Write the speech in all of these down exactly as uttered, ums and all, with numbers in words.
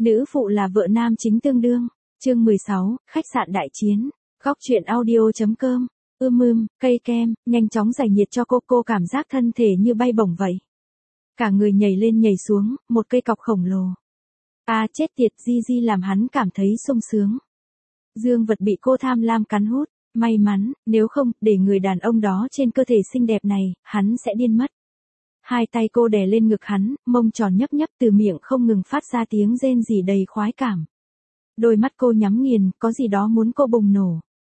Nữ phụ là vợ nam chính tương đương. Chương mười sáu, khách sạn đại chiến. Góc truyện audio.com. Ưm ưm, cây kem, nhanh chóng giải nhiệt cho cô, cô cảm giác thân thể như bay bổng vậy. Cả người nhảy lên nhảy xuống, một cây cọc khổng lồ. À chết tiệt, Di Di làm hắn cảm thấy sung sướng. Dương vật bị cô tham lam cắn hút, may mắn, nếu không, để người đàn ông đó trên cơ thể xinh đẹp này, hắn sẽ điên mất. Hai tay cô đè lên ngực hắn, mông tròn nhấp nhấp từ miệng không ngừng phát ra tiếng rên rỉ đầy khoái cảm. Đôi mắt cô nhắm nghiền, có gì đó muốn cô bùng nổ.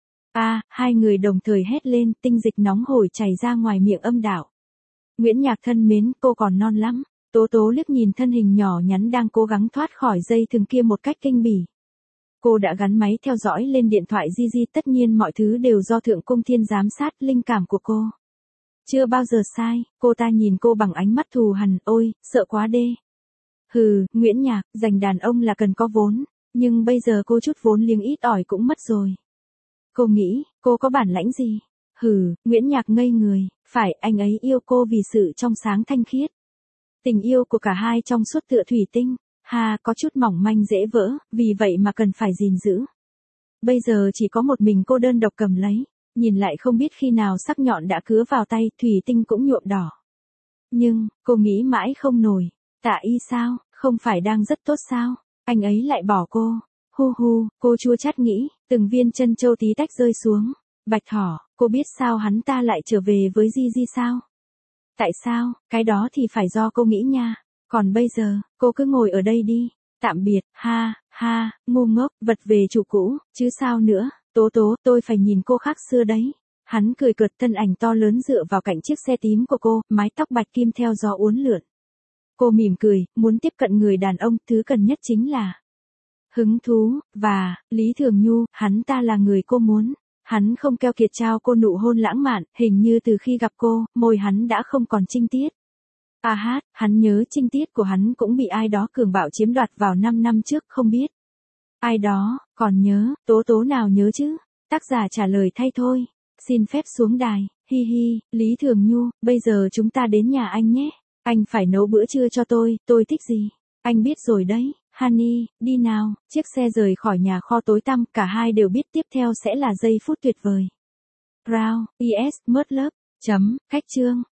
À, hai người đồng thời hét lên, tinh dịch nóng hổi chảy ra ngoài miệng âm đạo. Nguyễn Nhạc thân mến, cô còn non lắm. Tố Tố liếc nhìn thân hình nhỏ nhắn đang cố gắng thoát khỏi dây thừng kia một cách kinh bỉ. Cô đã gắn máy theo dõi lên điện thoại Di Di, tất nhiên mọi thứ đều do Thượng Cung Thiên giám sát, linh cảm của cô chưa bao giờ sai. Cô ta nhìn cô bằng ánh mắt thù hằn, ôi, sợ quá đê. Hừ, Nguyễn Nhạc, dành đàn ông là cần có vốn, nhưng bây giờ cô chút vốn liếng ít ỏi cũng mất rồi. Cô nghĩ, cô có bản lãnh gì? Hừ, Nguyễn Nhạc ngây người, phải, anh ấy yêu cô vì sự trong sáng thanh khiết. Tình yêu của cả hai trong suốt tựa thủy tinh, ha, có chút mỏng manh dễ vỡ, vì vậy mà cần phải gìn giữ. Bây giờ chỉ có một mình cô đơn độc cầm lấy, nhìn lại không biết khi nào sắc nhọn đã cứa vào tay, thủy tinh cũng nhuộm đỏ. Nhưng, cô nghĩ mãi không nổi, Tạ Y sao, không phải đang rất tốt sao, anh ấy lại bỏ cô. Hu hu, cô chua chát nghĩ, từng viên chân châu tí tách rơi xuống. Bạch Thỏ, cô biết sao hắn ta lại trở về với Di Di sao? Tại sao, cái đó thì phải do cô nghĩ nha. Còn bây giờ, cô cứ ngồi ở đây đi. Tạm biệt, ha, ha, ngu ngốc, vật về chủ cũ, chứ sao nữa. Tố Tố, tôi phải nhìn cô khác xưa đấy. Hắn cười cợt, thân ảnh to lớn dựa vào cạnh chiếc xe tím của cô, mái tóc bạch kim theo gió uốn lượn. Cô mỉm cười, muốn tiếp cận người đàn ông, thứ cần nhất chính là hứng thú, và, Lý Thường Nhu, hắn ta là người cô muốn. Hắn không keo kiệt trao cô nụ hôn lãng mạn, hình như từ khi gặp cô, môi hắn đã không còn trinh tiết. À hát, hắn nhớ trinh tiết của hắn cũng bị ai đó cường bạo chiếm đoạt vào năm năm trước, không biết. Ai đó, còn nhớ, Tố Tố nào nhớ chứ? Tác giả trả lời thay thôi. Xin phép xuống đài, hi hi, Lý Thường Nhu, bây giờ chúng ta đến nhà anh nhé. Anh phải nấu bữa trưa cho tôi, tôi thích gì? Anh biết rồi đấy. Honey, đi nào, chiếc xe rời khỏi nhà kho tối tăm, cả hai đều biết tiếp theo sẽ là giây phút tuyệt vời. Brown, vs Mất Lớp, chấm, cách chương.